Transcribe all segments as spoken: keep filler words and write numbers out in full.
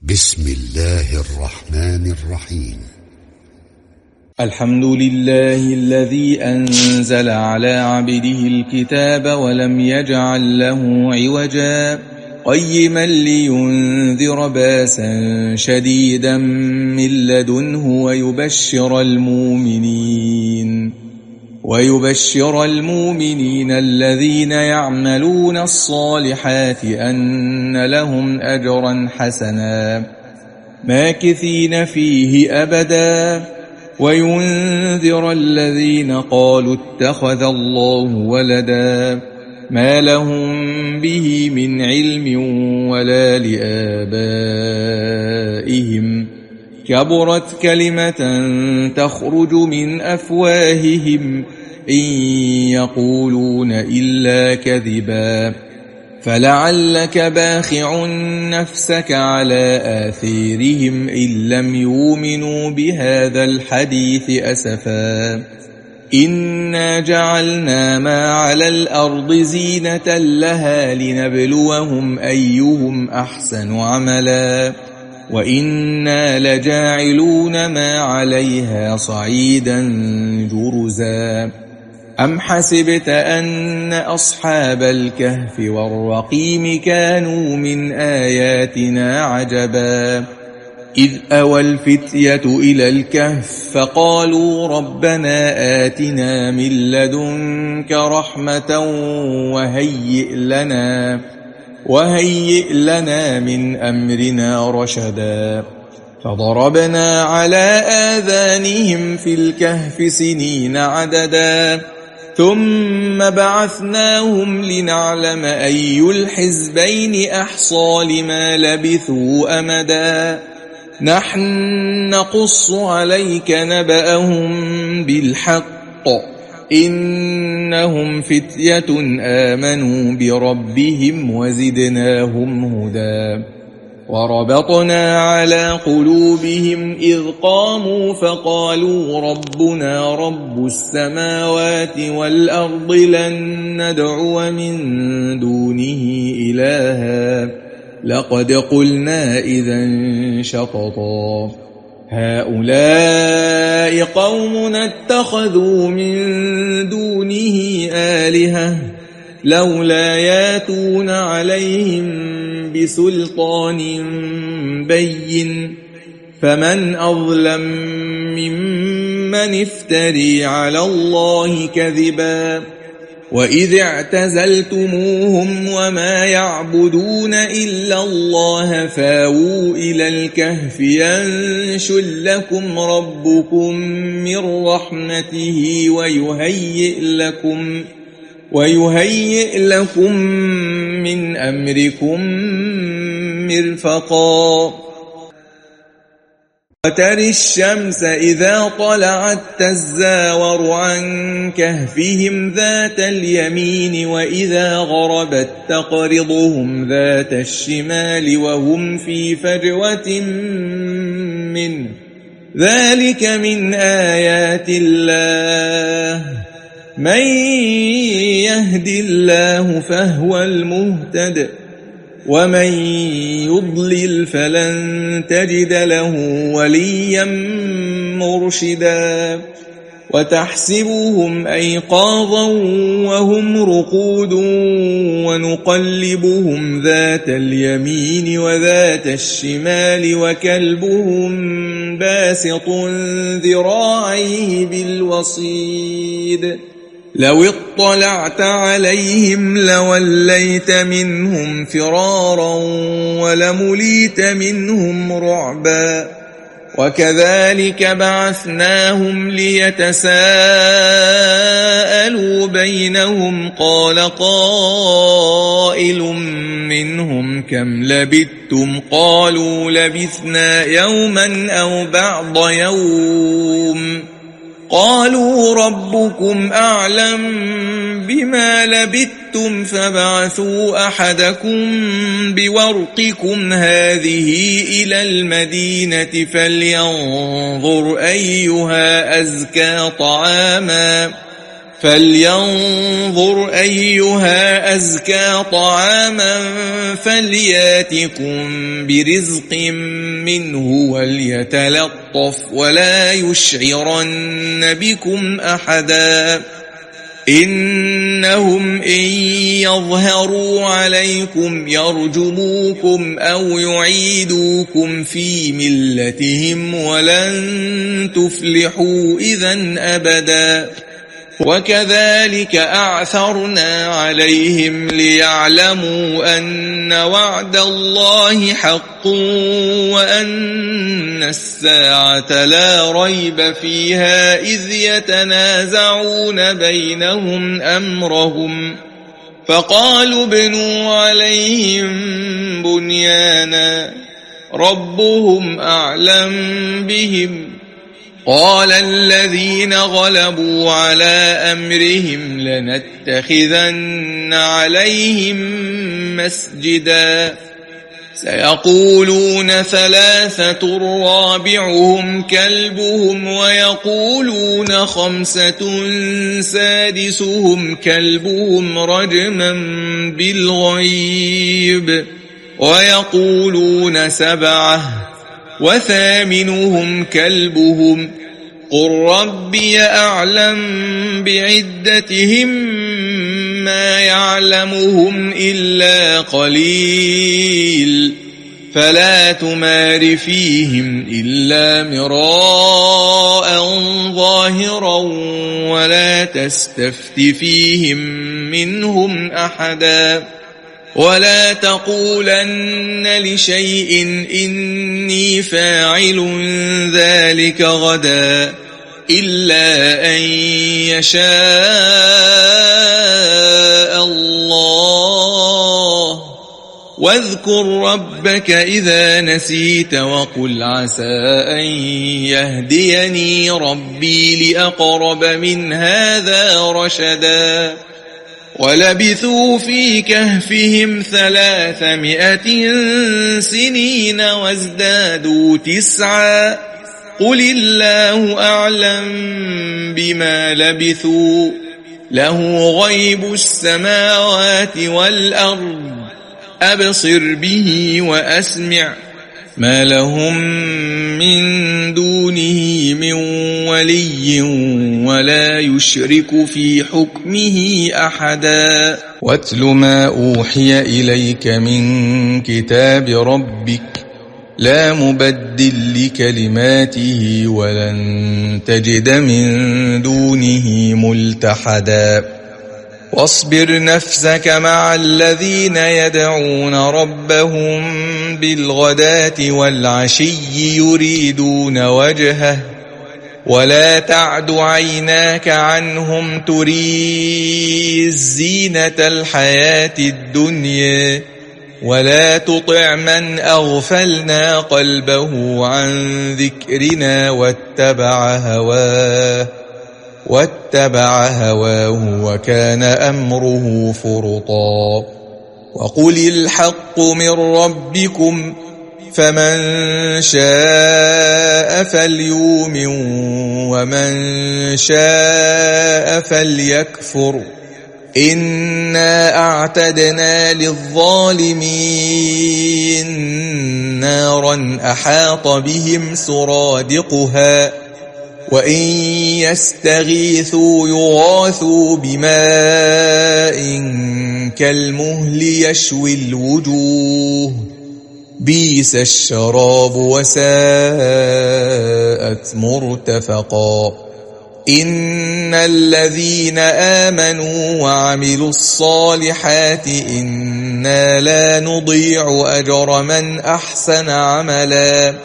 بسم الله الرحمن الرحيم. الحمد لله الذي أنزل على عبده الكتاب ولم يجعل له عوجا قيما لينذر باسا شديدا من لدنه ويبشر المؤمنين ويبشر المؤمنين الذين يعملون الصالحات أن لهم أجرا حسنا ماكثين فيه أبدا وينذر الذين قالوا اتخذ الله ولدا ما لهم به من علم ولا لآبائهم كبرت كلمة تخرج من أفواههم إن يقولون إلا كذبا فلعلك باخع نفسك على آثيرهم إن لم يؤمنوا بهذا الحديث أسفا إنا جعلنا ما على الأرض زينة لها لنبلوهم أيهم أحسن عملا وإنا لجاعلون ما عليها صعيدا جرزا أم حسبت أن أصحاب الكهف والرقيم كانوا من آياتنا عجبا إذ أوى الفتية إلى الكهف فقالوا ربنا آتنا من لدنك رحمة وهيئ لنا وهيئ لنا من أمرنا رشدا فضربنا على آذانهم في الكهف سنين عددا ثم بعثناهم لنعلم أي الحزبين أحصى لما لبثوا أمدا نحن نقص عليك نبأهم بالحق إنهم فتية آمنوا بربهم وزدناهم هدى وربطنا على قلوبهم إذ قاموا فقالوا ربنا رب السماوات والأرض لن ندعو من دونه إلها لقد قلنا إذا شططا هؤلاء قومنا اتخذوا من دونه آلهة لولا ياتون عليهم بسلطان بين فمن أظلم ممن افتري على الله كذبا وإذ اعتزلتموهم وما يعبدون إلا الله فاووا إلى الكهف ينشر لكم ربكم من رحمته ويهيئ لكم ويهيئ لكم من أمركم مرفقا وترى الشمس إذا طلعت تزاور عن كهفهم ذات اليمين وإذا غربت تقرضهم ذات الشمال وهم في فجوة منه ذلك من آيات الله من يهد الله فهو المهتد ومن يضلل فلن تجد له وليا مرشدا وتحسبهم أيقاظا وهم رقود ونقلبهم ذات اليمين وذات الشمال وكلبهم باسط ذراعيه بالوصيد لو اطلعت عليهم لوليت منهم فرارا ولمليت منهم رعبا وكذلك بعثناهم ليتساءلوا بينهم قال قائل منهم كم لبثتم قالوا لبثنا يوما أو بعض يوم قالوا ربكم أعلم بما لبثتم فبعثوا أحدكم بورقكم هذه إلى المدينة فلينظر أيها أزكى طعاما فلينظر أيها أزكى طعاما فلياتكم برزق منه وليتلطف ولا يشعرن بكم أحدا إنهم إن يظهروا عليكم يرجموكم أو يعيدوكم في ملتهم ولن تفلحوا إذن أبدا وكذلك أعثرنا عليهم ليعلموا أن وعد الله حق وأن الساعة لا ريب فيها إذ يتنازعون بينهم أمرهم فقالوا ابنوا عليهم بنيانا ربهم أعلم بهم قال الذين غلبوا على أمرهم لنتخذن عليهم مسجدا سيقولون ثلاثة رابعهم كلبهم ويقولون خمسة سادسهم كلبهم رجما بالغيب ويقولون سبعة وثامنهم كلبهم قل ربي أعلم بعدتهم ما يعلمهم إلا قليل فلا تمار فيهم إلا مراء ظاهرا ولا تستفت فيهم منهم أحدا ولا تقولن لشيء إني فاعل ذلك غدا إلا أن يشاء الله واذكر ربك إذا نسيت وقل عسى أن يهديني ربي لأقرب من هذا رشدا ولبثوا في كهفهم ثلاثمائة سنين وازدادوا تسعا قل الله أعلم بما لبثوا له غيب السماوات والأرض أبصر به وأسمع ما لهم من دونه من ولي ولا يشرك في حكمه أحدا واتل ما أوحي إليك من كتاب ربك لا مبدل لكلماته ولن تجد من دونه ملتحدا واصبر نفسك مع الذين يدعون ربهم بالغداة والعشي يريدون وجهه ولا تعد عيناك عنهم تريد زينة الحياة الدنيا ولا تطع من أغفلنا قلبه عن ذكرنا واتبع هواه واتبع هواه وكان أمره فرطا وقل الحق من ربكم فمن شاء فليؤمن ومن شاء فليكفر إنا أعتدنا للظالمين نارا أحاط بهم سرادقها وإن يستغيثوا يغاثوا بماء كالمهل يشوي الوجوه بئس الشراب وساءت مرتفقا إن الذين آمنوا وعملوا الصالحات إنا لا نضيع أجر من أحسن عملا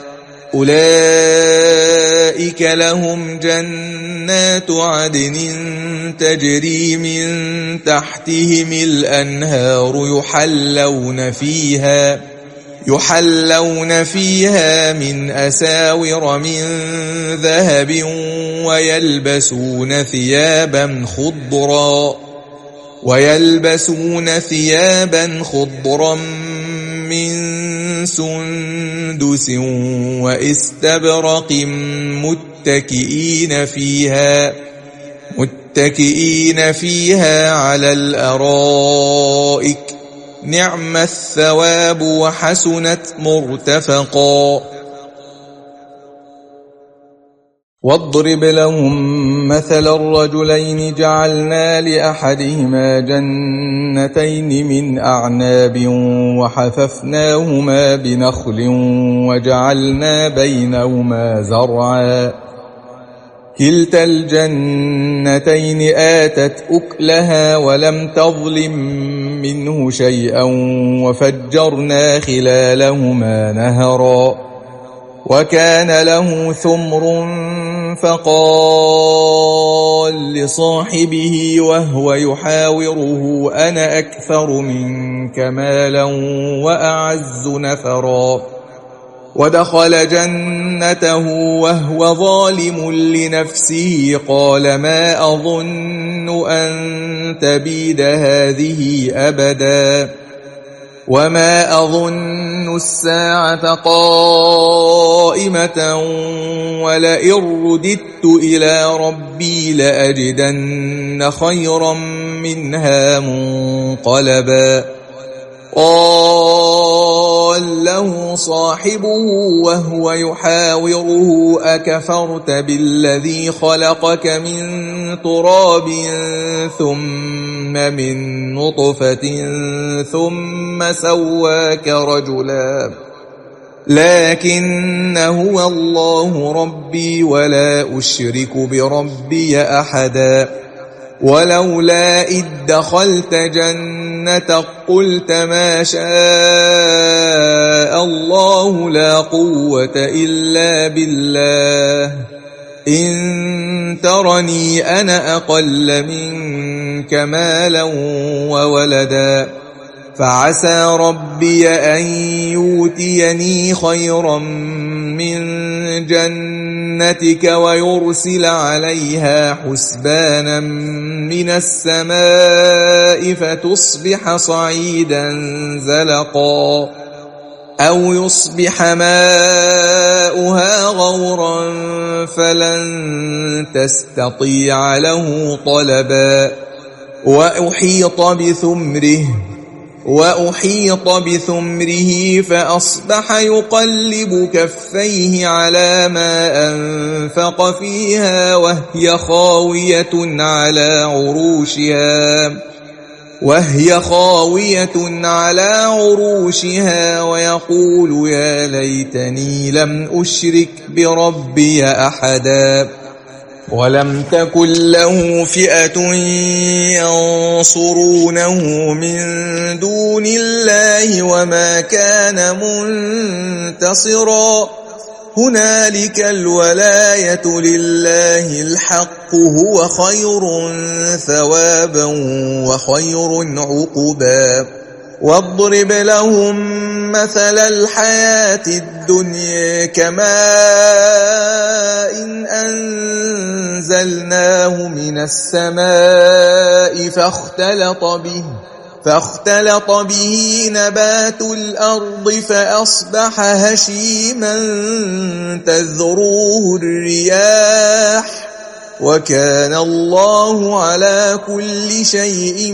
أولئك لهم جنات عدن تجري من تحتهم الأنهار يحلون فيها يحلون فيها من أساور من ذهب ويلبسون ثيابا خضرا ويلبسون ثيابا خضرا من سندس وإستبرق متكئين فيها متكئين فيها على الأرائك نعم الثواب وحسنت مرتفقا. واضرب لهم مثل الرجلين جعلنا لأحدهما جنتين من أعناب وحففناهما بنخل وجعلنا بينهما زرعا كلتا الجنتين آتت أكلها ولم تظلم منه شيئا وفجرنا خلالهما نهرا وكان له ثمر فقال لصاحبه وهو يحاوره أنا أكثر منك مالا وأعز نفرا ودخل جنته وهو ظالم لنفسه قال ما أظن أن تبيد هذه أبدا وما أظن الساعة قائمة ولئن رددت إلى ربي لأجدن خيرا منها منقلبا. قال له صاحبه وهو يحاوره أكفرت بالذي خلقك من تراب ثم من نطفة ثم سواك رجلا لكن هو الله ربي ولا أشرك بربي أحدا ولولا إذ دخلت جنتك قلت ما شاء الله لا قوة إلا بالله إن ترني أنا أقل منك مالا وولدا فعسى ربي أن يؤتيني خيرا من جنتك ويرسل عليها حسبانا من السماء فتصبح صعيدا زلقا أو يصبح ماؤها غورا فلن تستطيع له طلبا وأحيط بثمره وأحيط بثمره فأصبح يقلب كفيه على ما أنفق فيها وهي خاوية على عروشها وهي خاوية على عروشها ويقول يا ليتني لم أشرك بربي أحدا ولم تكن له فئة ينصرونه من دون الله وما كان منتصرا هنالك الولاية لله الحق هو خير ثوابا وخير عقبا. واضرب لهم مثل الحياة الدنيا كماء إن أنزلناه من السماء فاختلط به فاختلط به نبات الأرض فأصبح هشيما تذروه الرياح وكان الله على كل شيء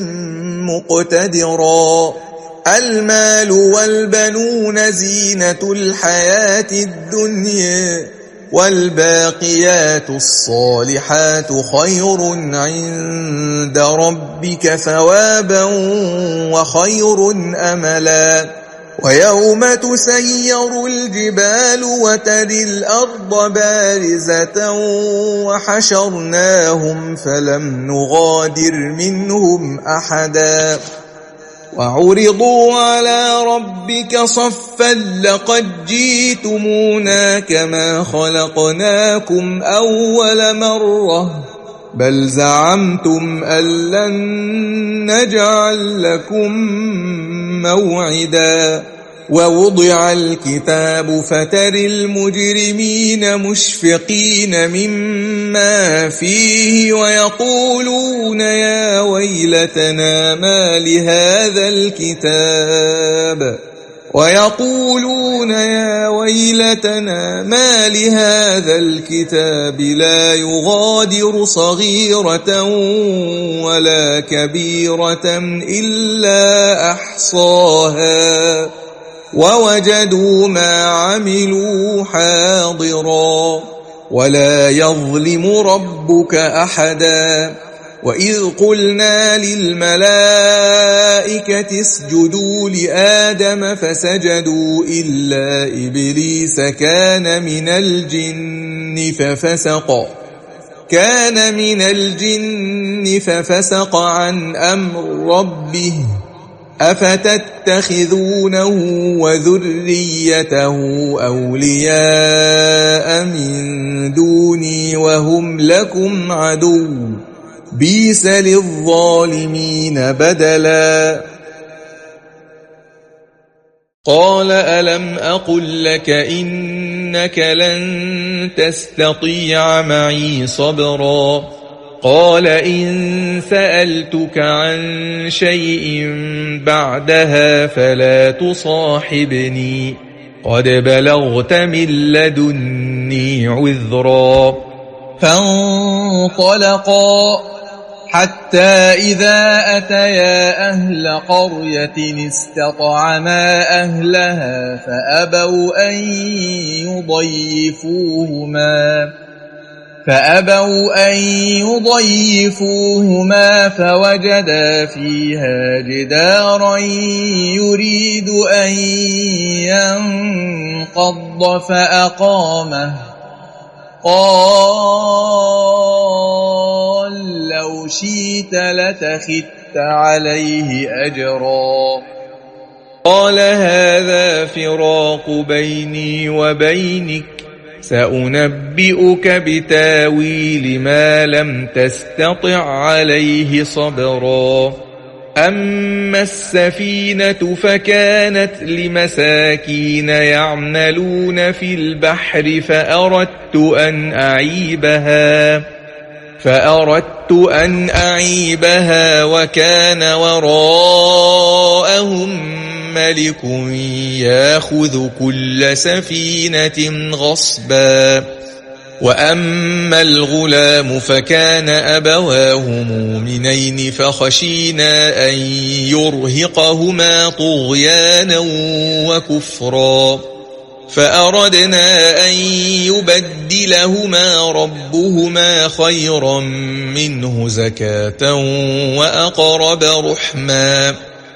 مقتدرا. المال والبنون زينة الحياة الدنيا والباقيات الصالحات خير عند ربك ثوابا وخير أملا. ويوم تسير الجبال وترى الأرض بارزة وحشرناهم فلم نغادر منهم أحدا وعرضوا على ربك صفا لقد جئتمونا كما خلقناكم أول مرة بل زعمتم أن لن نجعل لكم موعدا. ووضع الكتاب فترى المجرمين مشفقين مما فيه ويقولون يا ويلتنا ما لهذا الكتاب ويقولون يا ويلتنا ما لهذا الكتاب لا يغادر صغيرة ولا كبيرة إلا أحصاها ووجدوا ما عملوا حاضرا ولا يظلم ربك أحدا وإذ قلنا للملائكة اسجدوا لآدم فسجدوا إلا إبليس كان من الجن ففسق كان من الجن ففسق عن أمر ربه أفتتخذونه وذريته أولياء من دوني وهم لكم عدو بئس للظالمين بدلا قال ألم أقل لك إنك لن تستطيع معي صبرا قال إن سألتك عن شيء بعدها فلا تصاحبني قد بلغت من لدني عذرا فانطلقا حتى إذا أتيا أهل قرية استطعما أهلها فأبوا أن يضيفوهما فأبوا أن يضيفوهما فوجدا فيها جدارا يريد أن ينقض فأقامه قال لو شئت لتخذت عليه أجرا قال هذا فراق بيني وبينك سأنبئك بتاويل ما لم تستطع عليه صبرا أما السفينة فكانت لمساكين يعملون في البحر فأردت أن أعيبها فأردت أن أعيبها وكان وراءهم ملك ياخذ كل سفينة غصبا وأما الغلام فكان أبواه مؤمنين فخشينا أن يرهقهما طغيانا وكفرا فأردنا أن يبدلهما ربهما خيرا منه زكاة وأقرب رحما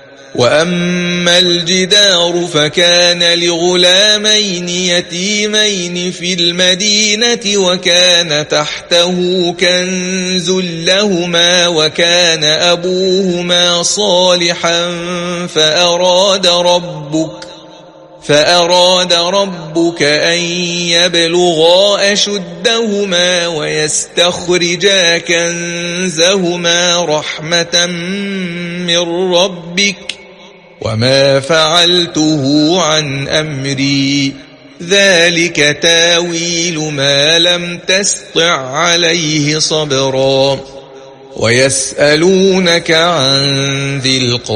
وأما الجدار فكان لغلامين يتيمين في المدينة وكان تحته كنز لهما وكان أبوهما صالحا فأراد ربك فأراد ربك أن يبلغا أشدهما ويستخرجا كنزهما رحمة من ربك وما فعلته عن أمري ذلك تاويل ما لم تسطع عليه صبرا ويسألونك عن ذي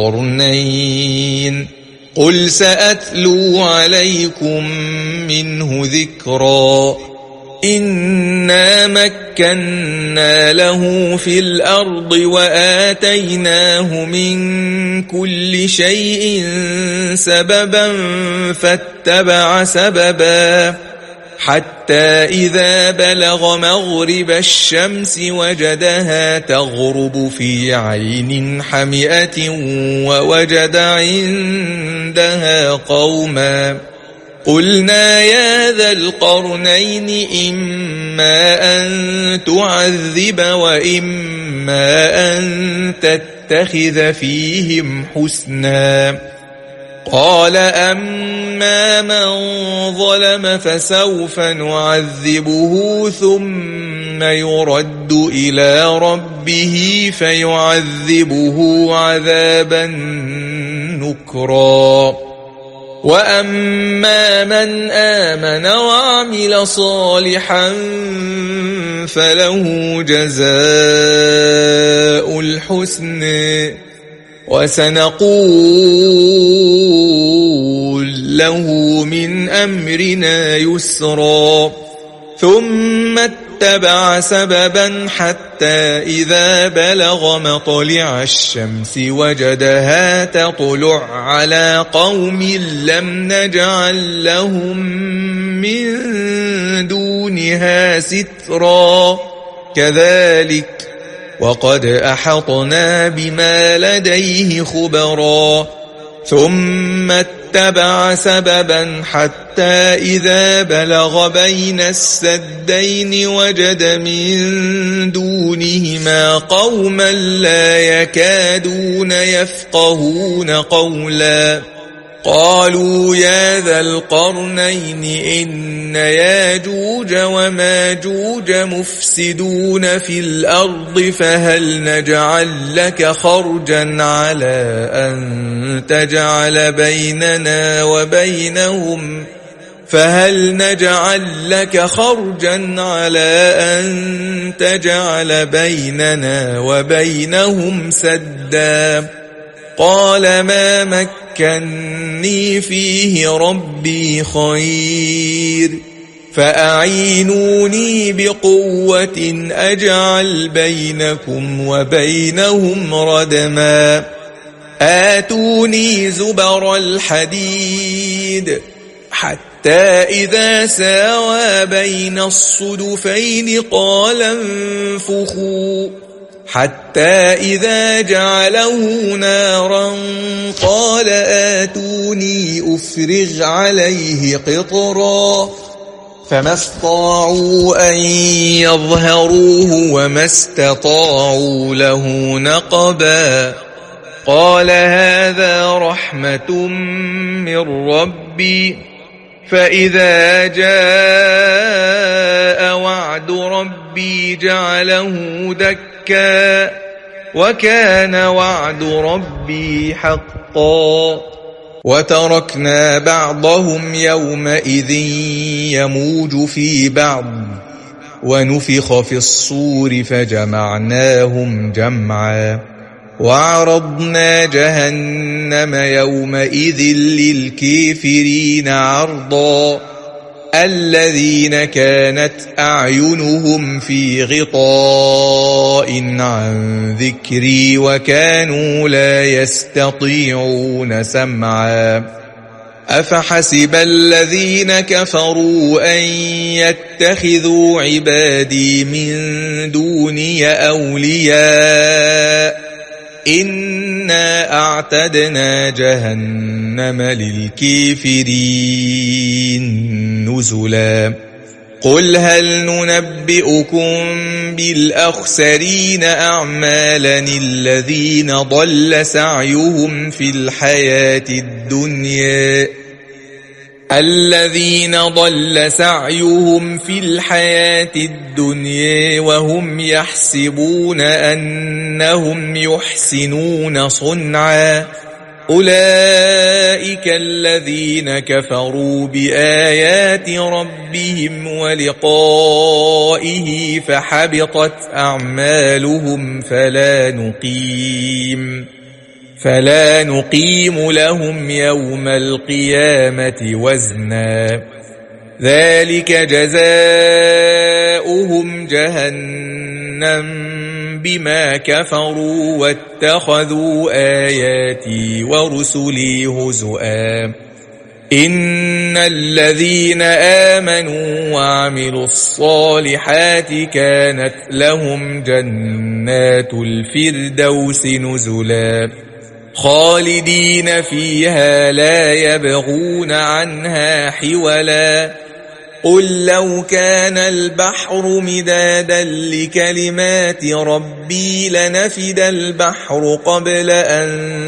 القرنين قل سأتلو عليكم منه ذكرا إنا مكنا له في الأرض وآتيناه من كل شيء سببا فاتبع سببا حتى إذا بلغ مغرب الشمس وجدها تغرب في عين حمئة ووجد عندها قوما قلنا يا ذا القرنين إما أن تعذب وإما أن تتخذ فيهم حسنا قال أما من ظلم فسوف نعذبه ثم يرد إلى ربه فيعذبه عذابا نكرا وأما من آمن وعمل صالحا فله جزاء الحسن وسنقول له من أمرنا يسرا ثم اتبع سببا حتى إذا بلغ مطلع الشمس وجدها تطلع على قوم لم نجعل لهم من دونها سترا كذلك وقد أحطنا بما لديه خبرا ثم اتبع سببا حتى إذا بلغ بين السدين وجد من دونهما قوما لا يكادون يفقهون قولا قالوا يا ذا القرنين إن ياجوج وماجوج مفسدون في الأرض فهل نجعل لك خرجا على أن تجعل بيننا وبينهم فهل نجعل لك خرجا على أن تجعل بيننا وبينهم سدا قال ما مكني فيه ربي خير فأعينوني بقوة أجعل بينكم وبينهم ردما آتوني زبر الحديد حتى إذا ساوى بين الصدفين قال انفخوا حتى إذا جعله نارا قال آتوني أفرغ عليه قطرا فما استطاعوا أن يظهروه وما استطاعوا له نقبا قال هذا رحمة من ربي فإذا جاء وعد ربي جعله دكا وكان وعد ربي حقا وتركنا بعضهم يومئذ يموج في بعض ونفخ في الصور فجمعناهم جمعا وعرضنا جهنم يومئذ للكافرين عرضا الذين كانت أعينهم في غطاء عن ذكري وكانوا لا يستطيعون سمعا أفحسب الذين كفروا أن يتخذوا عبادي من دوني أولياء إنا أعتدنا جهنم للكافرين نزلا قل هل ننبئكم بالأخسرين أعمالا الذين ضل سعيهم في الحياة الدنيا الذين ضل سعيهم في الحياة الدنيا وهم يحسبون أنهم يحسنون صنعا أولئك الذين كفروا بآيات ربهم ولقائه فحبطت أعمالهم فلا نقيم فلا نقيم لهم يوم القيامة وزنا ذلك جزاؤهم جهنم بما كفروا واتخذوا آياتي ورسلي هزؤا إن الذين آمنوا وعملوا الصالحات كانت لهم جنات الفردوس نزلا خالدين فيها لا يبغون عنها حولا قل لو كان البحر مدادا لكلمات ربي لنفد البحر قبل أن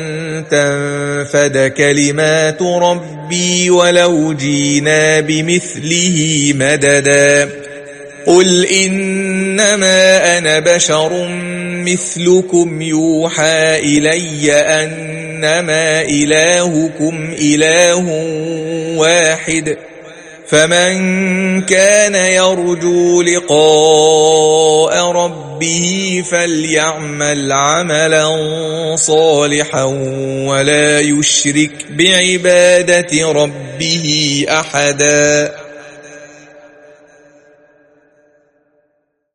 تنفد كلمات ربي ولو جينا بمثله مددا قل إنما أنا بشر مثلكم يوحى إلي أنما إلهكم إله واحد فمن كان يرجو لقاء ربه فليعمل عملا صالحا ولا يشرك بعبادة ربه أحدا.